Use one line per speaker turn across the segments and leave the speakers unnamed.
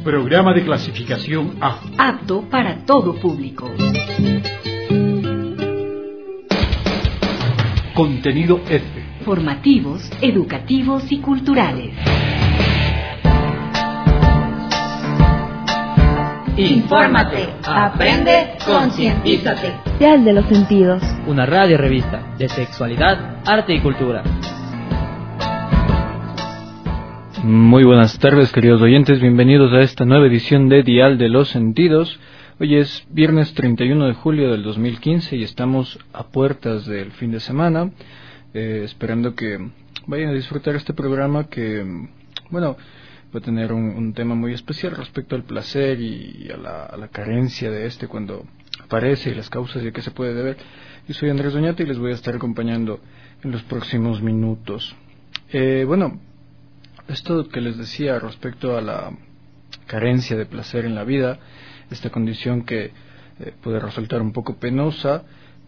Programa de clasificación A.
Apto para todo público.
Contenido F.
Formativos, educativos y culturales.
Infórmate, aprende, concientízate.
Dial de los Sentidos.
Una radio revista de sexualidad, arte y cultura.
Muy buenas tardes, queridos oyentes, bienvenidos a esta nueva edición de Dial de los Sentidos. Hoy es viernes 31 de julio del 2015 y estamos a puertas del fin de semana, esperando que vayan a disfrutar este programa que, bueno, va a tener un tema muy especial respecto al placer y a la carencia de este cuando aparece y las causas y a qué se puede deber. Yo soy Andrés Doñate y les voy a estar acompañando en los próximos minutos. Bueno, esto que les decía respecto a la carencia de placer en la vida, esta condición que puede resultar un poco penosa,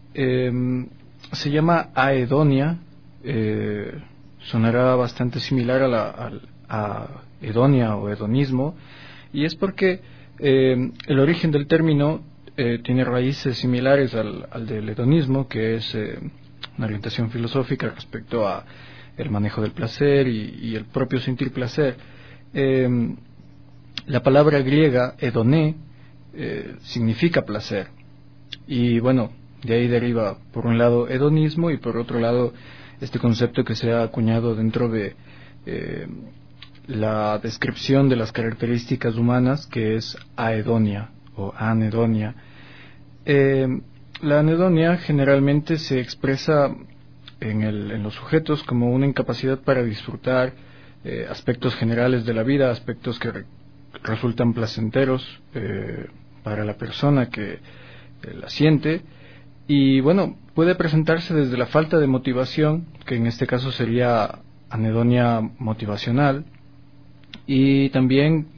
se llama aedonia, sonará bastante similar a hedonia o hedonismo, y es porque el origen del término tiene raíces similares al del hedonismo, que es una orientación filosófica respecto a el manejo del placer y el propio sentir placer. La palabra griega hedoné significa placer, y bueno, de ahí deriva por un lado hedonismo y por otro lado este concepto que se ha acuñado dentro de la descripción de las características humanas, que es aedonia o anedonia. La anedonia generalmente se expresa en los sujetos como una incapacidad para disfrutar aspectos generales de la vida, aspectos que resultan placenteros para la persona que la siente, y bueno, puede presentarse desde la falta de motivación, que en este caso sería anedonia motivacional, y también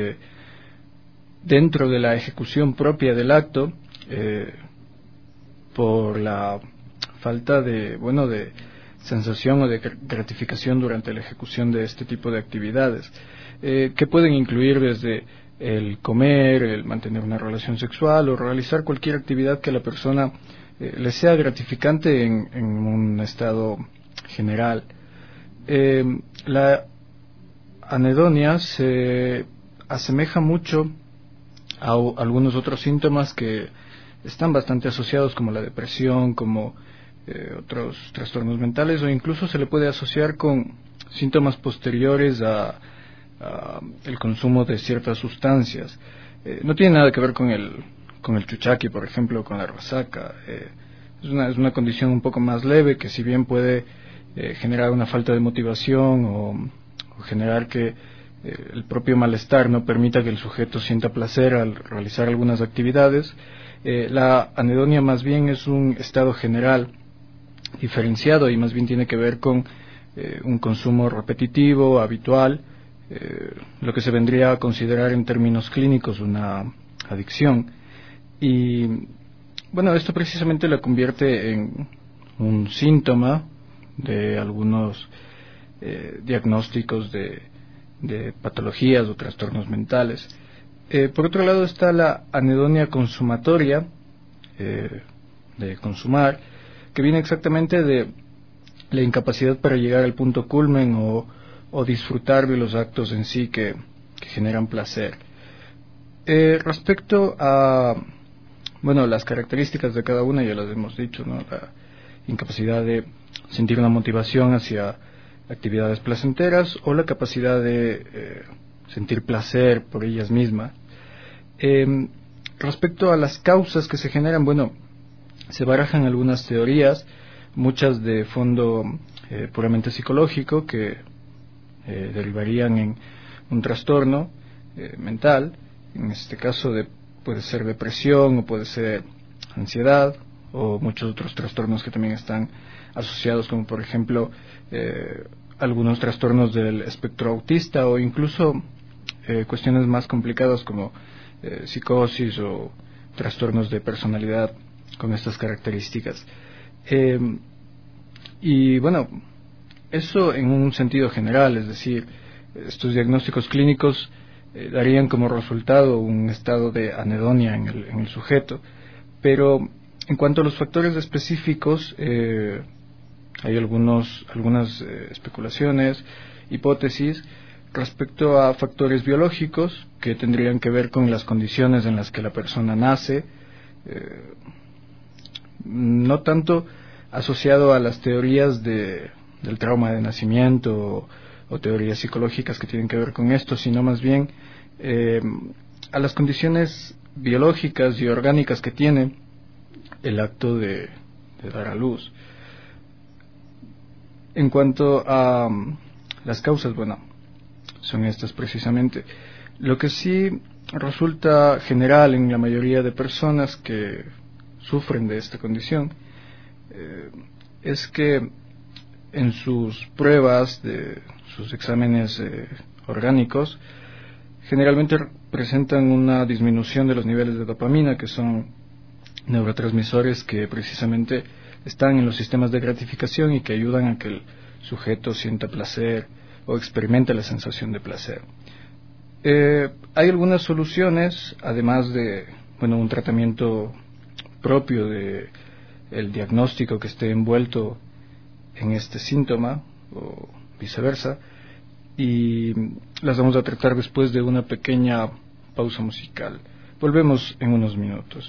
dentro de la ejecución propia del acto, por la falta de sensación o de gratificación durante la ejecución de este tipo de actividades, que pueden incluir desde el comer, el mantener una relación sexual o realizar cualquier actividad que a la persona le sea gratificante en un estado general. La anedonia se asemeja mucho a algunos otros síntomas que están bastante asociados, como la depresión, como otros trastornos mentales, o incluso se le puede asociar con síntomas posteriores a el consumo de ciertas sustancias. No tiene nada que ver con el chuchaqui, por ejemplo, con la resaca. Es una condición un poco más leve, que si bien puede generar una falta de motivación o generar que el propio malestar no permita que el sujeto sienta placer al realizar algunas actividades, la anedonia más bien es un estado general diferenciado y más bien tiene que ver con un consumo repetitivo, habitual, lo que se vendría a considerar en términos clínicos una adicción. Y bueno, esto precisamente la convierte en un síntoma de algunos diagnósticos de patologías o trastornos mentales. Por otro lado está la anedonia consumatoria, de consumar, que viene exactamente de la incapacidad para llegar al punto culmen o disfrutar de los actos en sí que generan placer. Respecto a las características de cada una, ya las hemos dicho, ¿no? La incapacidad de sentir una motivación hacia actividades placenteras o la capacidad de sentir placer por ellas mismas. Respecto a las causas que se generan, se barajan algunas teorías, muchas de fondo puramente psicológico, que derivarían en un trastorno mental. En este caso puede ser depresión o puede ser ansiedad o muchos otros trastornos que también están asociados, como por ejemplo algunos trastornos del espectro autista o incluso cuestiones más complicadas como psicosis o trastornos de personalidad con estas características. Y eso en un sentido general, es decir, estos diagnósticos clínicos darían como resultado un estado de anedonia en el sujeto. Pero en cuanto a los factores específicos, hay algunas especulaciones, hipótesis respecto a factores biológicos que tendrían que ver con las condiciones en las que la persona nace, no tanto asociado a las teorías del trauma de nacimiento o teorías psicológicas que tienen que ver con esto, sino más bien a las condiciones biológicas y orgánicas que tiene el acto de dar a luz. En cuanto a las causas, bueno, son estas precisamente. Lo que sí resulta general en la mayoría de personas que sufren de esta condición es que en sus pruebas, de sus exámenes orgánicos, generalmente presentan una disminución de los niveles de dopamina, que son neurotransmisores que precisamente están en los sistemas de gratificación y que ayudan a que el sujeto sienta placer o experimente la sensación de placer. Hay algunas soluciones, además de un tratamiento propio de el diagnóstico que esté envuelto en este síntoma o viceversa, y las vamos a tratar después de una pequeña pausa musical. Volvemos en unos minutos.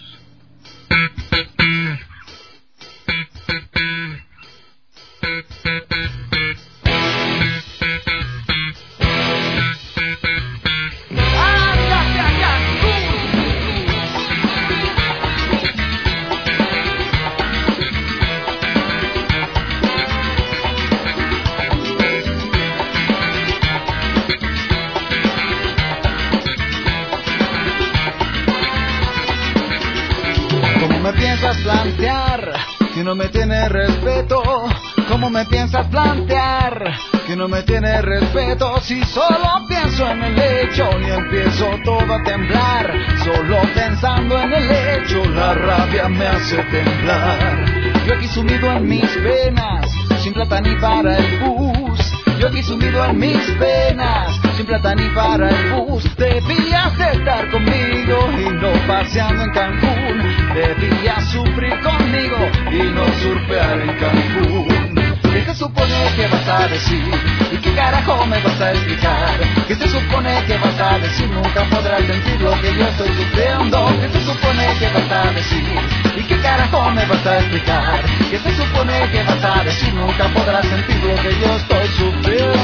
Plantear que no me tiene respeto, ¿cómo me piensas plantear que no me tiene respeto? Si solo pienso en el hecho y empiezo todo a temblar, solo pensando en el hecho la rabia me hace temblar. Yo aquí sumido en mis penas, sin plata ni para el bus. Yo aquí sumido en mis penas, sin plata ni para el bus. Debías de estar conmigo y no paseando en Cancún. Debías sufrir conmigo y no surfear en Cancún. ¿Qué se supone que vas a decir? ¿Y qué carajo me vas a explicar? ¿Qué se supone que vas a decir? Nunca podrás sentir lo que yo estoy sufriendo. ¿Qué se supone que vas a decir? ¿Y qué carajo me vas a explicar? ¿Qué se supone que vas a decir? Nunca podrás sentir lo que yo estoy sufriendo.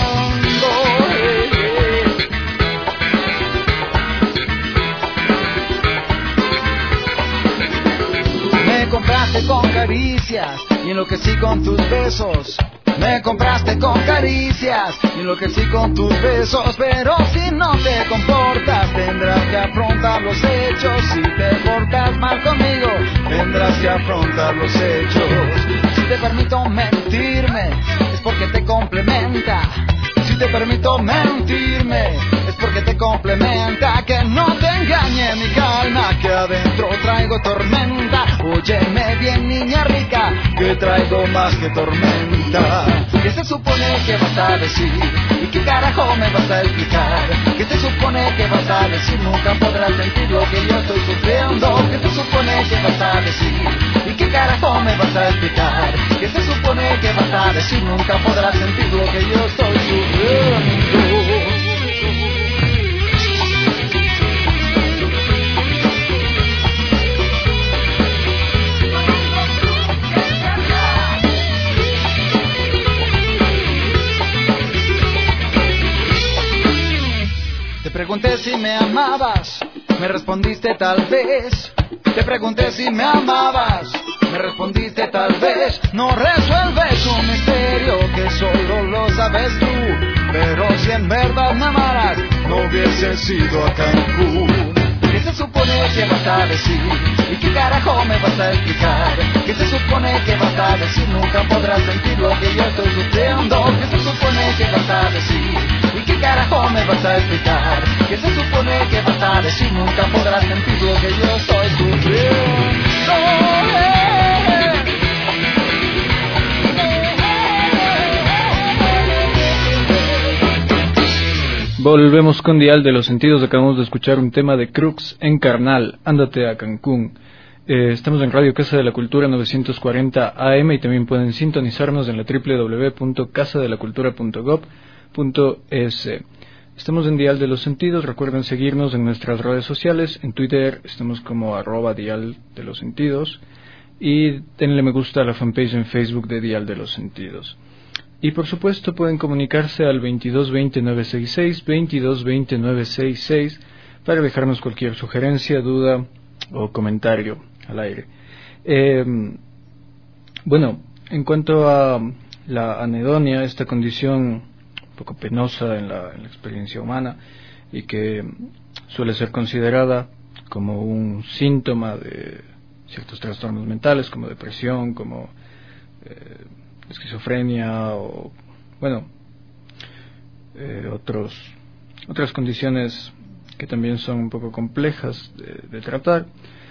Me compraste con caricias y enloquecí con tus besos. Me compraste con caricias y enloquecí con tus besos. Pero si no te comportas tendrás que afrontar los hechos. Si te portas mal conmigo tendrás que afrontar los hechos. Si te permito mentirme es porque te complementa. Si te permito mentirme es porque te complementa. Que no te engañe mi calma, que adentro traigo tormenta. Óyeme bien niña rica, que traigo más que tormenta. ¿Qué se supone que vas a decir? ¿Y qué carajo me vas a explicar? ¿Qué se supone que vas a decir? Nunca podrás sentir lo que yo estoy sufriendo. ¿Qué se supone que vas a decir? ¿Y qué carajo me vas a explicar? ¿Qué se supone que vas a decir? Nunca podrás sentir lo que yo estoy sufriendo. Te pregunté si me amabas, me respondiste tal vez. Te pregunté si me amabas, me respondiste tal vez. No resuelves un misterio que solo lo sabes tú. Pero si en verdad me amaras, no hubieses ido a Cancún. ¿Qué se supone que vas a decir? ¿Y qué carajo me vas a explicar? ¿Qué se supone que vas a decir? Nunca podrás sentir lo que yo estoy sufriendo. ¿Qué se supone que vas a decir? ¿Y qué carajo me vas a explicar? ¿Qué se supone que vas a decir? Nunca podrás sentir lo que yo estoy sufriendo.
Volvemos con Dial de los Sentidos. Acabamos de escuchar un tema de Crux en Carnal, Ándate a Cancún. Estamos en Radio Casa de la Cultura 940 AM y también pueden sintonizarnos en la www.casadelacultura.gov.es. Estamos en Dial de los Sentidos. Recuerden seguirnos en nuestras redes sociales. En Twitter estamos como @Dial de los Sentidos y denle me gusta a la fanpage en Facebook de Dial de los Sentidos. Y por supuesto pueden comunicarse al 2220-966, 2220-966 para dejarnos cualquier sugerencia, duda o comentario al aire. Bueno, en cuanto a la anedonia, esta condición un poco penosa en la experiencia humana y que suele ser considerada como un síntoma de ciertos trastornos mentales como depresión, como esquizofrenia o bueno otras condiciones que también son un poco complejas de tratar.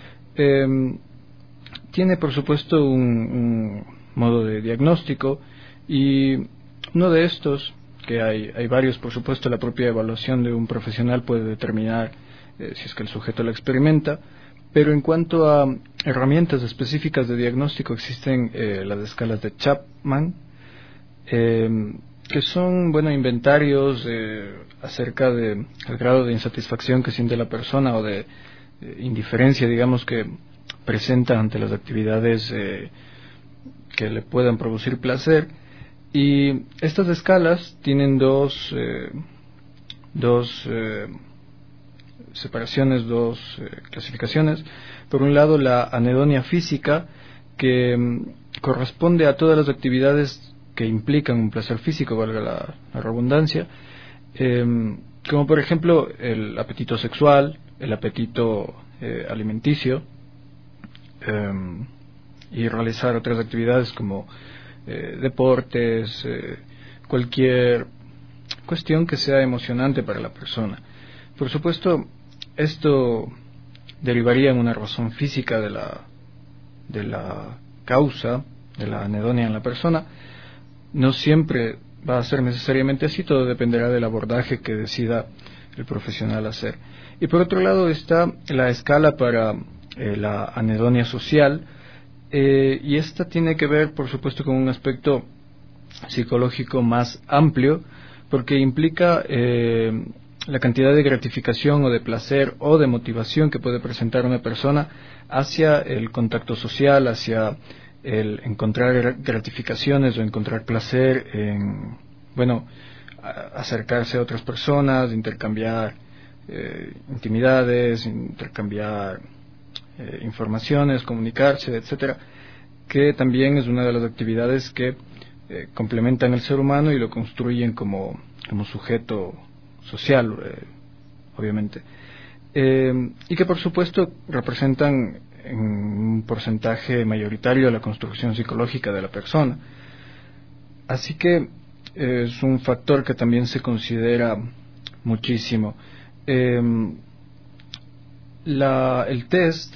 Tiene por supuesto un modo de diagnóstico y uno de estos, que hay varios por supuesto, la propia evaluación de un profesional puede determinar si es que el sujeto la experimenta. Pero en cuanto a herramientas específicas de diagnóstico existen las escalas de Chapman, que son inventarios acerca del grado de insatisfacción que siente la persona o de indiferencia, digamos, que presenta ante las actividades que le puedan producir placer. Y estas escalas tienen dos separaciones, dos clasificaciones. Por un lado, la anedonia física, que corresponde a todas las actividades que implican un placer físico, valga la redundancia, como por ejemplo el apetito sexual, el apetito alimenticio, y realizar otras actividades como deportes, cualquier cuestión que sea emocionante para la persona. Por supuesto, esto derivaría en una razón física de la causa de la anedonia en la persona. No siempre va a ser necesariamente así, todo dependerá del abordaje que decida el profesional hacer. Y por otro lado está la escala para la anedonia social, y esta tiene que ver, por supuesto, con un aspecto psicológico más amplio, porque implica la cantidad de gratificación o de placer o de motivación que puede presentar una persona hacia el contacto social, hacia el encontrar gratificaciones o encontrar placer en, acercarse a otras personas, intercambiar intimidades, intercambiar informaciones, comunicarse, etcétera, que también es una de las actividades que complementan al ser humano y lo construyen como sujeto social, obviamente, y que por supuesto representan en un porcentaje mayoritario la construcción psicológica de la persona. Así que es un factor que también se considera muchísimo. El test,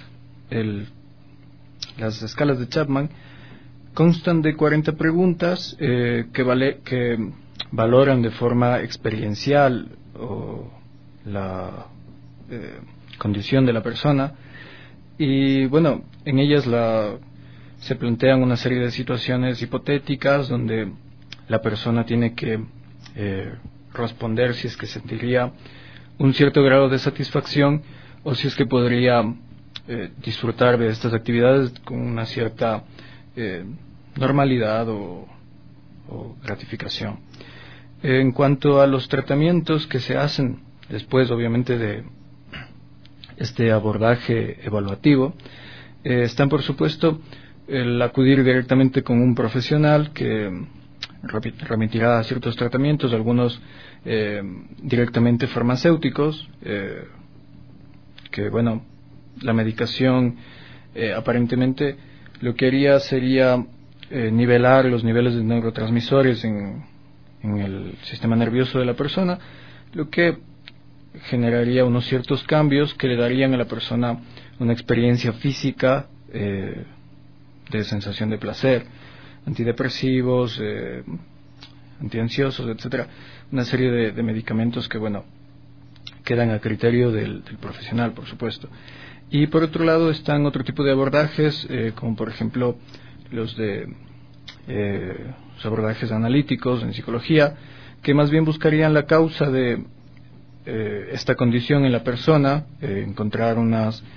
las escalas de Chapman constan de 40 preguntas que valoran de forma experiencial o la condición de la persona, y en ellas se plantean una serie de situaciones hipotéticas donde la persona tiene que responder si es que sentiría un cierto grado de satisfacción o si es que podría disfrutar de estas actividades con una cierta normalidad o gratificación. En cuanto a los tratamientos que se hacen después, obviamente, de este abordaje evaluativo, están, por supuesto, el acudir directamente con un profesional que remitirá a ciertos tratamientos, algunos directamente farmacéuticos, que la medicación aparentemente lo que haría sería nivelar los niveles de neurotransmisores en el sistema nervioso de la persona, lo que generaría unos ciertos cambios que le darían a la persona una experiencia física de sensación de placer. Antidepresivos, antiansiosos, etcétera, una serie de medicamentos que, bueno, quedan a criterio del profesional, por supuesto. Y por otro lado están otro tipo de abordajes, como por ejemplo los abordajes analíticos en psicología, que más bien buscarían la causa de esta condición en la persona, encontrar un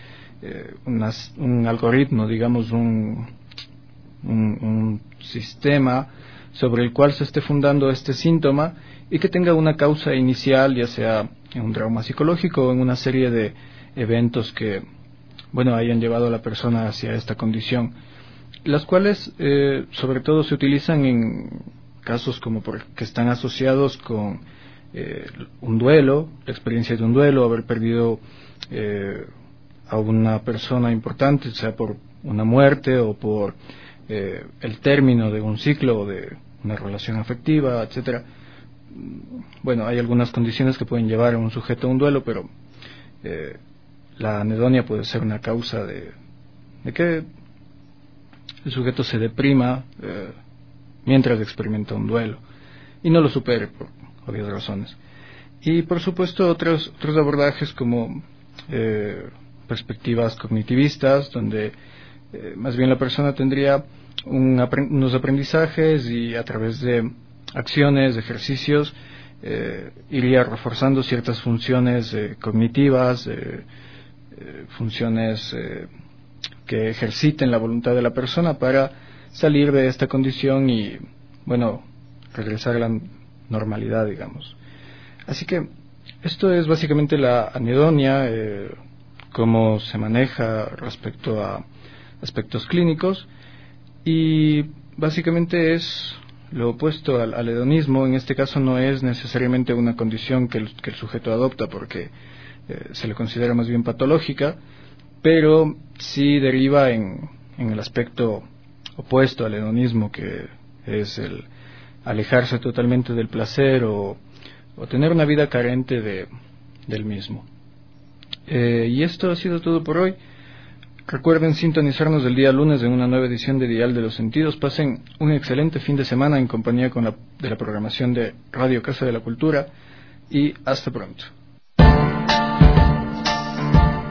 algoritmo, digamos, un sistema sobre el cual se esté fundando este síntoma y que tenga una causa inicial, ya sea en un trauma psicológico o en una serie de eventos que, bueno, hayan llevado a la persona hacia esta condición, las cuales sobre todo se utilizan en casos como que están asociados con un duelo, la experiencia de un duelo, haber perdido a una persona importante, sea por una muerte o por el término de un ciclo o de una relación afectiva, etcétera. Bueno, hay algunas condiciones que pueden llevar a un sujeto a un duelo, pero la anedonia puede ser una causa de que el sujeto se deprima mientras experimenta un duelo y no lo supere por obvias razones. Y por supuesto otros abordajes como perspectivas cognitivistas, donde más bien la persona tendría unos aprendizajes y a través de acciones, de ejercicios, iría reforzando ciertas funciones cognitivas, funciones que ejerciten la voluntad de la persona para salir de esta condición y, bueno, regresar a la normalidad, digamos. Así que esto es básicamente la anedonia, cómo se maneja respecto a aspectos clínicos, y básicamente es lo opuesto al hedonismo. En este caso no es necesariamente una condición que el sujeto adopta, porque se le considera más bien patológica, pero sí deriva en el aspecto opuesto al hedonismo, que es el alejarse totalmente del placer o tener una vida carente del mismo. Y esto ha sido todo por hoy. Recuerden sintonizarnos el día lunes en una nueva edición de Dial de los Sentidos. Pasen un excelente fin de semana en compañía de la programación de Radio Casa de la Cultura, y hasta pronto.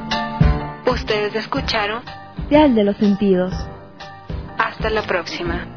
Ustedes escucharon
Dial de los Sentidos.
Hasta la próxima.